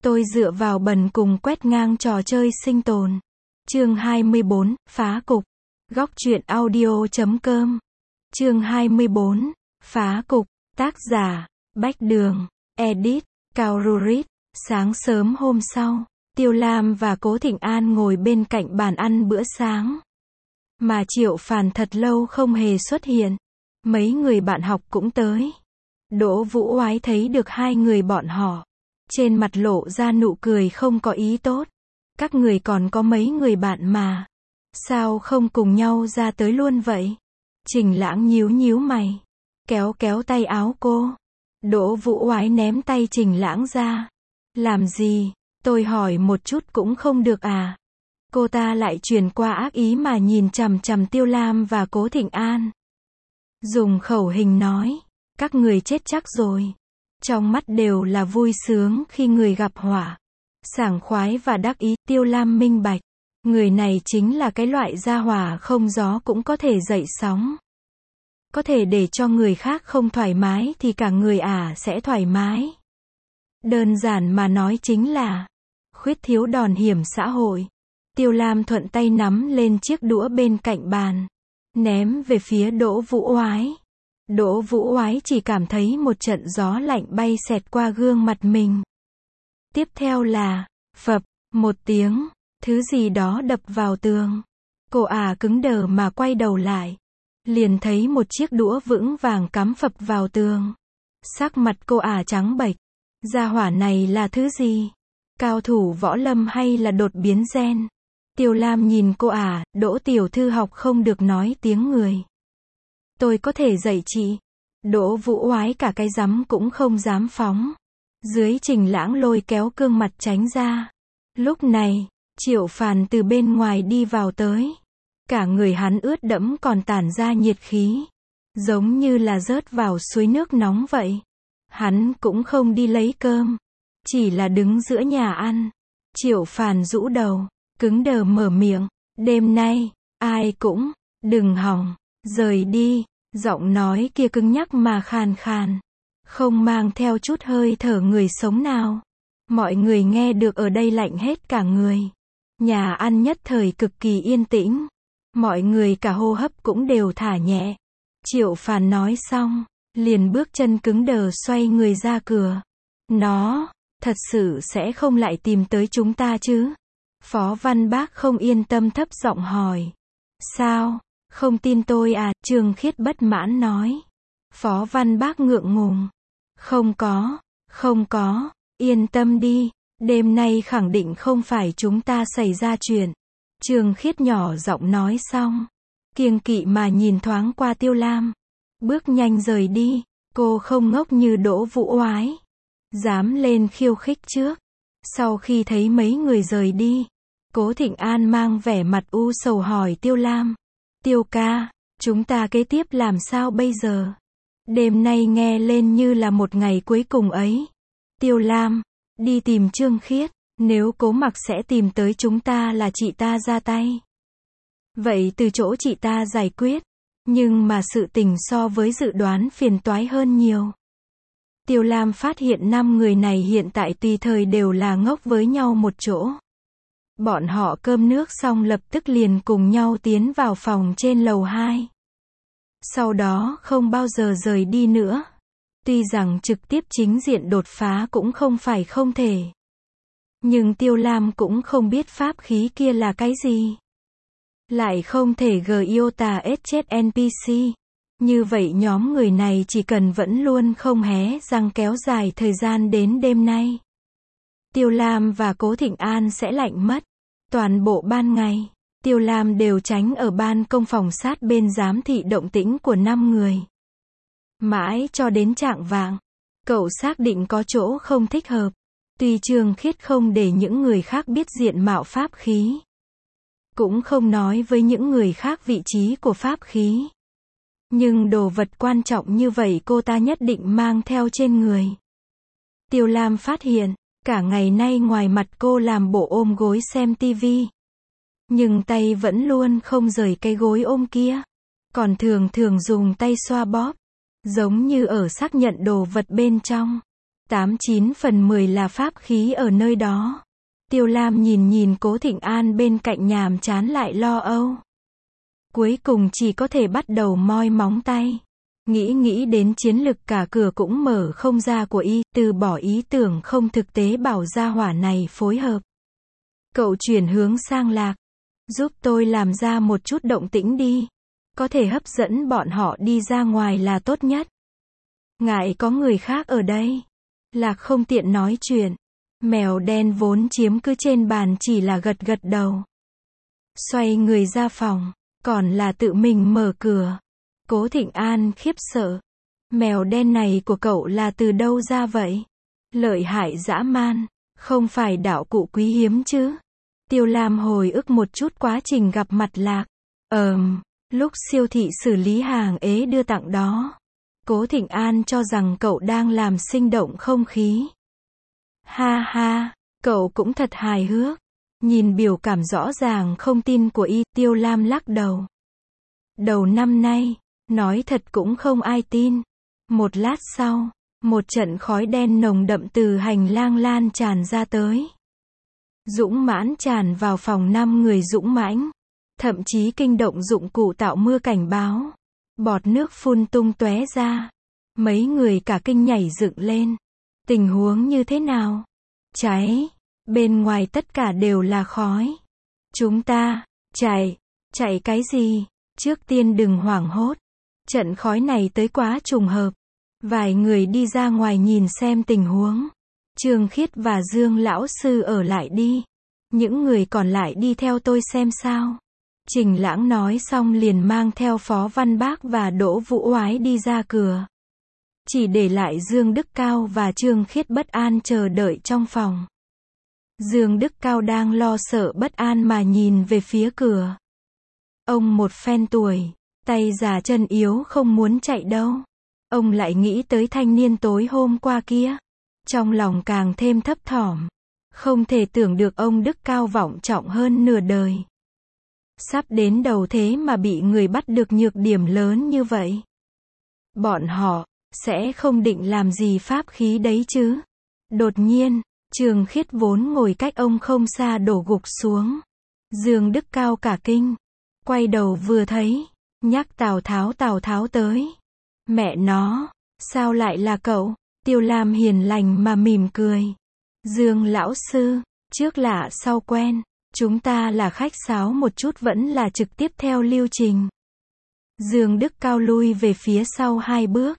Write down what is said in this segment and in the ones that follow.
Tôi dựa vào bần cùng quét ngang trò chơi sinh tồn. Chương 24, phá cục. Góc truyện audio.com. Chương 24, phá cục. Tác giả, Bách Đường. Edit, Cao Rurit. Sáng sớm hôm sau, Tiêu Lam và Cố Thịnh An ngồi bên cạnh bàn ăn bữa sáng. Mà Triệu Phàn thật lâu không hề xuất hiện. Mấy người bạn học cũng tới. Đỗ Vũ Oái thấy được hai người bọn họ. Trên mặt lộ ra nụ cười không có ý tốt. Các người còn có mấy người bạn mà. Sao không cùng nhau ra tới luôn vậy? Trình Lãng nhíu nhíu mày. Kéo kéo tay áo cô. Đỗ Vũ Oái ném tay Trình Lãng ra. Làm gì? Tôi hỏi một chút cũng không được à? Cô ta lại truyền qua ác ý mà nhìn chằm chằm Tiêu Lam và Cố Thịnh An. Dùng khẩu hình nói. Các người chết chắc rồi. Trong mắt đều là vui sướng khi người gặp họa. Sảng khoái và đắc ý. Tiêu Lam minh bạch. Người này chính là cái loại gia hỏa không gió cũng có thể dậy sóng. Có thể để cho người khác không thoải mái thì cả người sẽ thoải mái. Đơn giản mà nói chính là khuyết thiếu đòn hiểm xã hội. Tiêu Lam thuận tay nắm lên chiếc đũa bên cạnh bàn. Ném về phía Đỗ Vũ Oái. Đỗ Vũ Oái chỉ cảm thấy một trận gió lạnh bay xẹt qua gương mặt mình. Tiếp theo là, phập, một tiếng, thứ gì đó đập vào tường. Cô cứng đờ mà quay đầu lại. Liền thấy một chiếc đũa vững vàng cắm phập vào tường. Sắc mặt cô trắng bệch. Gia hỏa này là thứ gì? Cao thủ võ lâm hay là đột biến gen? Tiêu Lam nhìn cô Đỗ tiểu thư học không được nói tiếng người. Tôi có thể dạy chị. Đỗ Vũ Oái cả cái rắm cũng không dám phóng. Dưới Trình Lãng lôi kéo gương mặt tránh ra. Lúc này, Triệu Phàn từ bên ngoài đi vào tới. Cả người hắn ướt đẫm còn tản ra nhiệt khí. Giống như là rớt vào suối nước nóng vậy. Hắn cũng không đi lấy cơm. Chỉ là đứng giữa nhà ăn. Triệu Phàn rũ đầu. Cứng đờ mở miệng. Đêm nay, ai cũng, đừng hòng, rời đi. Giọng nói kia cứng nhắc mà khàn khàn. Không mang theo chút hơi thở người sống nào. Mọi người nghe được ở đây lạnh hết cả người. Nhà ăn nhất thời cực kỳ yên tĩnh. Mọi người cả hô hấp cũng đều thả nhẹ. Triệu Phàn nói xong, liền bước chân cứng đờ xoay người ra cửa. Nó, thật sự sẽ không lại tìm tới chúng ta chứ? Phó Văn Bác không yên tâm thấp giọng hỏi. Sao? Không tin tôi Trương Khiết bất mãn nói. Phó Văn Bác ngượng ngùng. Không có, yên tâm đi. Đêm nay khẳng định không phải chúng ta xảy ra chuyện. Trương Khiết nhỏ giọng nói xong. Kiêng kỵ mà nhìn thoáng qua Tiêu Lam. Bước nhanh rời đi. Cô không ngốc như Đỗ Vũ Oái. Dám lên khiêu khích trước. Sau khi thấy mấy người rời đi, Cố Thịnh An mang vẻ mặt u sầu hỏi Tiêu Lam. Tiêu ca, chúng ta kế tiếp làm sao bây giờ? Đêm nay nghe lên như là một ngày cuối cùng ấy. Tiêu Lam, đi tìm Trương Khiết. Nếu Cố Mặc sẽ tìm tới chúng ta là chị ta ra tay. Vậy từ chỗ chị ta giải quyết. Nhưng mà sự tình so với dự đoán phiền toái hơn nhiều. Tiêu Lam phát hiện 5 người này hiện tại tùy thời đều là ngốc với nhau một chỗ. Bọn họ cơm nước xong lập tức liền cùng nhau tiến vào phòng trên lầu 2. Sau đó không bao giờ rời đi nữa. Tuy rằng trực tiếp chính diện đột phá cũng không phải không thể. Nhưng Tiêu Lam cũng không biết pháp khí kia là cái gì. Lại không thể iota chết NPC. Như vậy nhóm người này chỉ cần vẫn luôn không hé răng kéo dài thời gian đến đêm nay. Tiêu Lam và Cố Thịnh An sẽ lạnh mất. Toàn bộ ban ngày, Tiêu Lam đều tránh ở ban công phòng sát bên giám thị động tĩnh của 5 người. Mãi cho đến chạng vạng, cậu xác định có chỗ không thích hợp. Tuy Trương Khiết không để những người khác biết diện mạo pháp khí. Cũng không nói với những người khác vị trí của pháp khí. Nhưng đồ vật quan trọng như vậy cô ta nhất định mang theo trên người. Tiêu Lam phát hiện, cả ngày nay ngoài mặt cô làm bộ ôm gối xem tivi. Nhưng tay vẫn luôn không rời cái gối ôm kia. Còn thường thường dùng tay xoa bóp. Giống như ở xác nhận đồ vật bên trong. 89/10 là pháp khí ở nơi đó. Tiêu Lam nhìn Cố Thịnh An bên cạnh nhàm chán lại lo âu. Cuối cùng chỉ có thể bắt đầu moi móng tay. Nghĩ đến chiến lực cả cửa cũng mở không ra của y, từ bỏ ý tưởng không thực tế bảo gia hỏa này phối hợp. Cậu chuyển hướng sang Lạc. Giúp tôi làm ra một chút động tĩnh đi. Có thể hấp dẫn bọn họ đi ra ngoài là tốt nhất. Ngại có người khác ở đây. Lạc không tiện nói chuyện. Mèo đen vốn chiếm cứ trên bàn chỉ là gật gật đầu. Xoay người ra phòng. Còn là tự mình mở cửa. Cố Thịnh An khiếp sợ. Mèo đen này của cậu là từ đâu ra vậy? Lợi hại dã man. Không phải đạo cụ quý hiếm chứ? Tiêu Lam hồi ức một chút quá trình gặp mặt Lạc. Lúc siêu thị xử lý hàng ế đưa tặng đó. Cố Thịnh An cho rằng cậu đang làm sinh động không khí. Ha ha, cậu cũng thật hài hước. Nhìn biểu cảm rõ ràng không tin của y, Tiêu Lam lắc đầu. Đầu năm nay, nói thật cũng không ai tin. Một lát sau, một trận khói đen nồng đậm từ hành lang lan tràn ra tới. Dũng mãnh tràn vào phòng 5 người dũng mãnh. Thậm chí kinh động dụng cụ tạo mưa cảnh báo. Bọt nước phun tung tóe ra. Mấy người cả kinh nhảy dựng lên. Tình huống như thế nào? Cháy. Bên ngoài tất cả đều là khói. Chúng ta, chạy cái gì? Trước tiên đừng hoảng hốt. Trận khói này tới quá trùng hợp. Vài người đi ra ngoài nhìn xem tình huống. Trương Khiết và Dương lão sư ở lại đi. Những người còn lại đi theo tôi xem sao. Trình Lãng nói xong liền mang theo Phó Văn Bác và Đỗ Vũ Oái đi ra cửa. Chỉ để lại Dương Đức Cao và Trương Khiết bất an chờ đợi trong phòng. Dương Đức Cao đang lo sợ bất an mà nhìn về phía cửa. Ông một phen tuổi, tay già chân yếu không muốn chạy đâu. Ông lại nghĩ tới thanh niên tối hôm qua kia. Trong lòng càng thêm thấp thỏm. Không thể tưởng được ông Đức Cao vọng trọng hơn nửa đời. Sắp đến đầu thế mà bị người bắt được nhược điểm lớn như vậy. Bọn họ sẽ không định làm gì pháp khí đấy chứ. Đột nhiên, Trương Khiết vốn ngồi cách ông không xa đổ gục xuống. Dương Đức Cao cả kinh. Quay đầu vừa thấy, nhắc Tào Tháo tới. Mẹ nó, sao lại là cậu? Tiêu Lam hiền lành mà mỉm cười. Dương lão sư, trước lạ sau quen. Chúng ta là khách sáo một chút vẫn là trực tiếp theo lưu trình. Dương Đức Cao lui về phía sau 2 bước.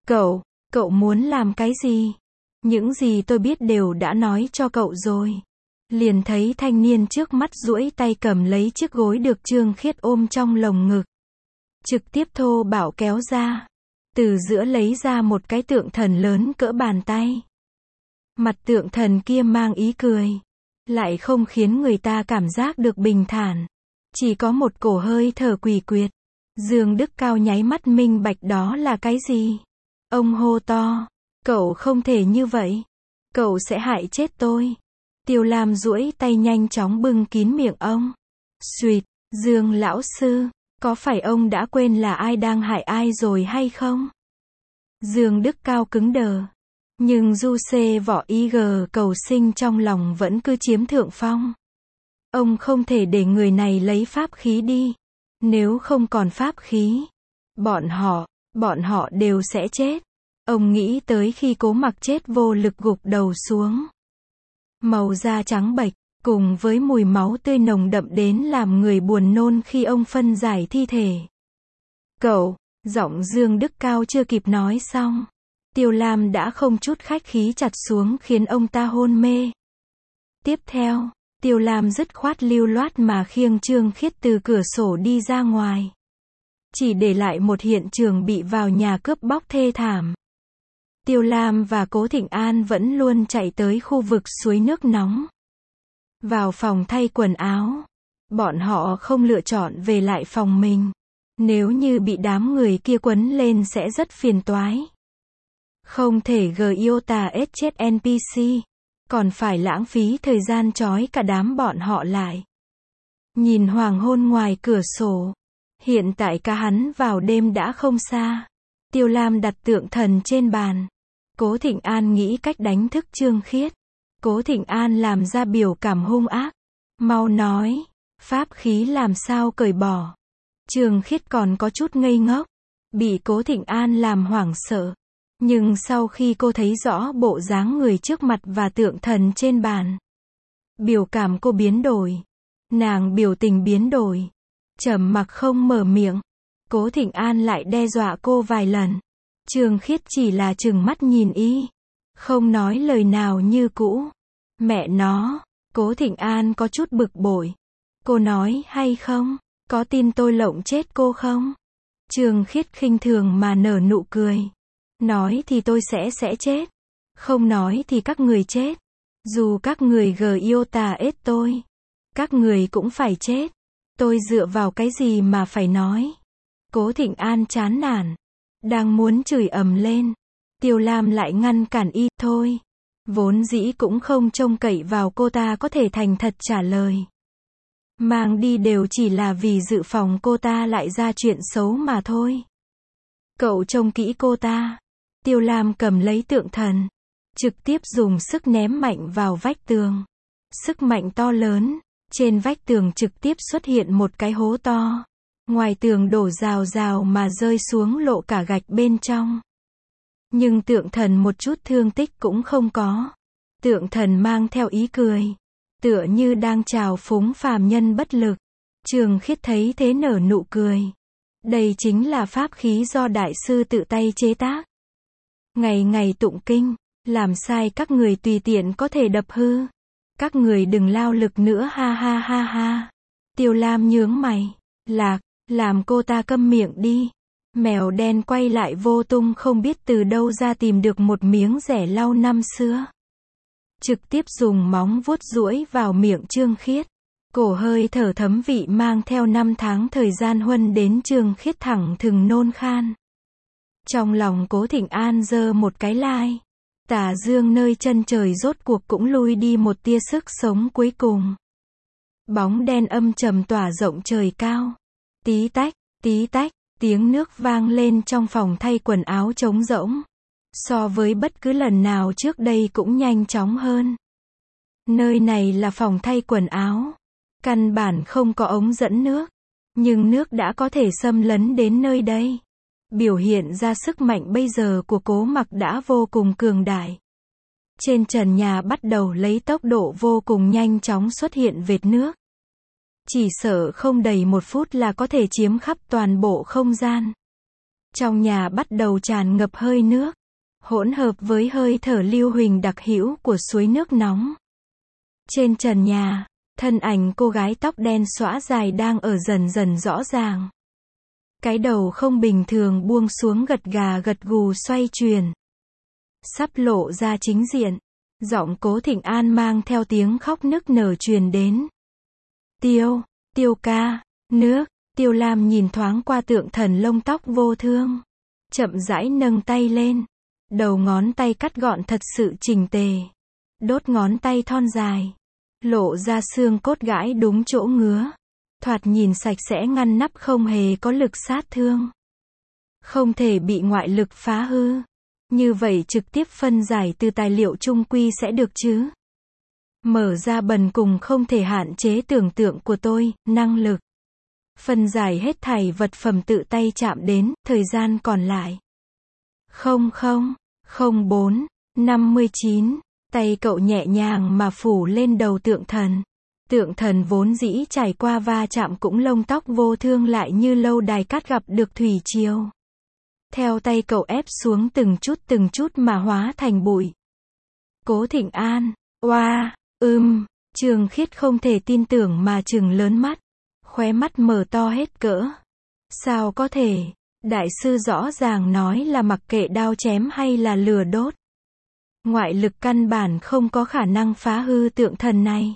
Cậu muốn làm cái gì? Những gì tôi biết đều đã nói cho cậu rồi. Liền thấy thanh niên trước mắt duỗi tay cầm lấy chiếc gối được Trương Khiết ôm trong lồng ngực. Trực tiếp thô bạo kéo ra. Từ giữa lấy ra một cái tượng thần lớn cỡ bàn tay. Mặt tượng thần kia mang ý cười. Lại không khiến người ta cảm giác được bình thản. Chỉ có một cổ hơi thở quỷ quyệt. Dương Đức Cao nháy mắt minh bạch đó là cái gì. Ông hô to. Cậu không thể như vậy. Cậu sẽ hại chết tôi. Tiêu Lam duỗi tay nhanh chóng bưng kín miệng ông. Xuyệt, Dương lão sư, có phải ông đã quên là ai đang hại ai rồi hay không? Dương Đức Cao cứng đờ. Nhưng du xê võ IG cầu sinh trong lòng vẫn cứ chiếm thượng phong. Ông không thể để người này lấy pháp khí đi. Nếu không còn pháp khí, bọn họ đều sẽ chết. Ông nghĩ tới khi Cố Mặc chết vô lực gục đầu xuống. Màu da trắng bệch, cùng với mùi máu tươi nồng đậm đến làm người buồn nôn khi ông phân giải thi thể. Cậu, giọng Dương Đức Cao chưa kịp nói xong. Tiêu Lam đã không chút khách khí chặt xuống khiến ông ta hôn mê. Tiếp theo, Tiêu Lam dứt khoát lưu loát mà khiêng Trương Khiết từ cửa sổ đi ra ngoài. Chỉ để lại một hiện trường bị vào nhà cướp bóc thê thảm. Tiêu Lam và Cố Thịnh An vẫn luôn chạy tới khu vực suối nước nóng. Vào phòng thay quần áo. Bọn họ không lựa chọn về lại phòng mình. Nếu như bị đám người kia quấn lên sẽ rất phiền toái. Không thể giota chết NPC. Còn phải lãng phí thời gian trói cả đám bọn họ lại. Nhìn hoàng hôn ngoài cửa sổ. Hiện tại cả hắn vào đêm đã không xa. Tiêu Lam đặt tượng thần trên bàn. Cố Thịnh An nghĩ cách đánh thức Trương Khiết. Cố Thịnh An làm ra biểu cảm hung ác. Mau nói, pháp khí làm sao cởi bỏ. Trương Khiết còn có chút ngây ngốc, bị Cố Thịnh An làm hoảng sợ. Nhưng sau khi cô thấy rõ bộ dáng người trước mặt và tượng thần trên bàn, biểu cảm cô biến đổi. Nàng biểu tình biến đổi, trầm mặc không mở miệng. Cố Thịnh An lại đe dọa cô vài lần. Trương Khiết chỉ là trừng mắt nhìn y, không nói lời nào như cũ. Mẹ nó, Cố Thịnh An có chút bực bội. Cô nói hay không? Có tin tôi lộng chết cô không? Trương Khiết khinh thường mà nở nụ cười. Nói thì tôi sẽ chết. Không nói thì các người chết. Dù các người yêu tà ết tôi, các người cũng phải chết. Tôi dựa vào cái gì mà phải nói? Cố Thịnh An chán nản, đang muốn chửi ầm lên. Tiêu Lam lại ngăn cản y. Thôi, vốn dĩ cũng không trông cậy vào cô ta có thể thành thật trả lời. Mang đi đều chỉ là vì dự phòng cô ta lại ra chuyện xấu mà thôi. Cậu trông kỹ cô ta. Tiêu Lam cầm lấy tượng thần, trực tiếp dùng sức ném mạnh vào vách tường. Sức mạnh to lớn, trên vách tường trực tiếp xuất hiện một cái hố to. Ngoài tường đổ rào rào mà rơi xuống lộ cả gạch bên trong. Nhưng tượng thần một chút thương tích cũng không có. Tượng thần mang theo ý cười, tựa như đang chào phúng phàm nhân bất lực. Trương Khiết thấy thế nở nụ cười. Đây chính là pháp khí do đại sư tự tay chế tác. Ngày ngày tụng kinh, làm sai các người tùy tiện có thể đập hư. Các người đừng lao lực nữa, ha ha ha ha. Tiêu Lam nhướng mày. Lạc, làm cô ta câm miệng đi. Mèo đen quay lại vô tung, không biết từ đâu ra tìm được một miếng rẻ lau năm xưa. Trực tiếp dùng móng vuốt duỗi vào miệng Trương Khiết. Cổ hơi thở thấm vị mang theo năm tháng thời gian huân đến Trương Khiết thẳng thừng nôn khan. Trong lòng Cố Thịnh An giơ một cái lai. Tà dương nơi chân trời rốt cuộc cũng lui đi một tia sức sống cuối cùng. Bóng đen âm trầm tỏa rộng trời cao. Tí tách, tiếng nước vang lên trong phòng thay quần áo trống rỗng. So với bất cứ lần nào trước đây cũng nhanh chóng hơn. Nơi này là phòng thay quần áo. Căn bản không có ống dẫn nước. Nhưng nước đã có thể xâm lấn đến nơi đây. Biểu hiện ra sức mạnh bây giờ của Cố Mặc đã vô cùng cường đại. Trên trần nhà bắt đầu lấy tốc độ vô cùng nhanh chóng xuất hiện vệt nước. Chỉ sợ không đầy 1 phút là có thể chiếm khắp toàn bộ không gian. Trong nhà bắt đầu tràn ngập hơi nước, hỗn hợp với hơi thở lưu huỳnh đặc hữu của suối nước nóng. Trên trần nhà, thân ảnh cô gái tóc đen xõa dài đang ở dần dần rõ ràng. Cái đầu không bình thường buông xuống gật gà gật gù xoay chuyển. Sắp lộ ra chính diện. Giọng Cố Thịnh An mang theo tiếng khóc nức nở truyền đến. Tiêu ca, nước. Tiêu Lam nhìn thoáng qua tượng thần lông tóc vô thương. Chậm rãi nâng tay lên. Đầu ngón tay cắt gọn thật sự chỉnh tề. Đốt ngón tay thon dài. Lộ ra xương cốt gãi đúng chỗ ngứa. Thoạt nhìn sạch sẽ ngăn nắp, không hề có lực sát thương. Không thể bị ngoại lực phá hư. Như vậy trực tiếp phân giải từ tài liệu trung quy sẽ được chứ. Mở ra bần cùng không thể hạn chế tưởng tượng của tôi, năng lực. Phân giải hết thảy vật phẩm tự tay chạm đến, thời gian còn lại. 00:04:59, tay cậu nhẹ nhàng mà phủ lên đầu tượng thần. Tượng thần vốn dĩ trải qua va chạm cũng lông tóc vô thương lại như lâu đài cát gặp được thủy triều. Theo tay cậu ép xuống từng chút mà hóa thành bụi. Cố Thịnh An, oa, Trương Khiết không thể tin tưởng mà trừng lớn mắt. Khóe mắt mở to hết cỡ. Sao có thể? Đại sư rõ ràng nói là mặc kệ đao chém hay là lửa đốt. Ngoại lực căn bản không có khả năng phá hư tượng thần này.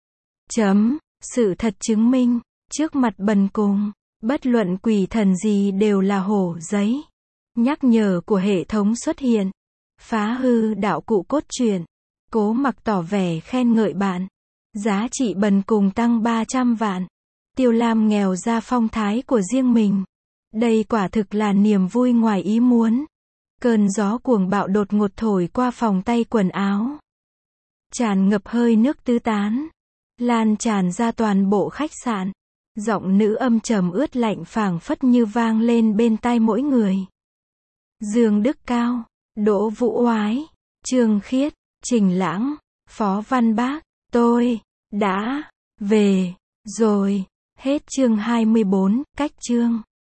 Sự thật chứng minh, trước mặt bần cùng, bất luận quỷ thần gì đều là hổ giấy. Nhắc nhở của hệ thống xuất hiện. Phá hư đạo cụ cốt truyện. Cố Mặc tỏ vẻ khen ngợi bạn. Giá trị bần cùng tăng 300 vạn. Tiêu Lam nghèo ra phong thái của riêng mình. Đây quả thực là niềm vui ngoài ý muốn. Cơn gió cuồng bạo đột ngột thổi qua phòng tay quần áo. Tràn ngập hơi nước tứ tán. Lan tràn ra toàn bộ khách sạn. Giọng nữ âm trầm ướt lạnh phảng phất như vang lên bên tai mỗi người. Dương Đức Cao, Đỗ Vũ Oái, Trương Khiết, Trình Lãng, Phó Văn Bác, tôi đã về rồi. Hết chương 24, cách chương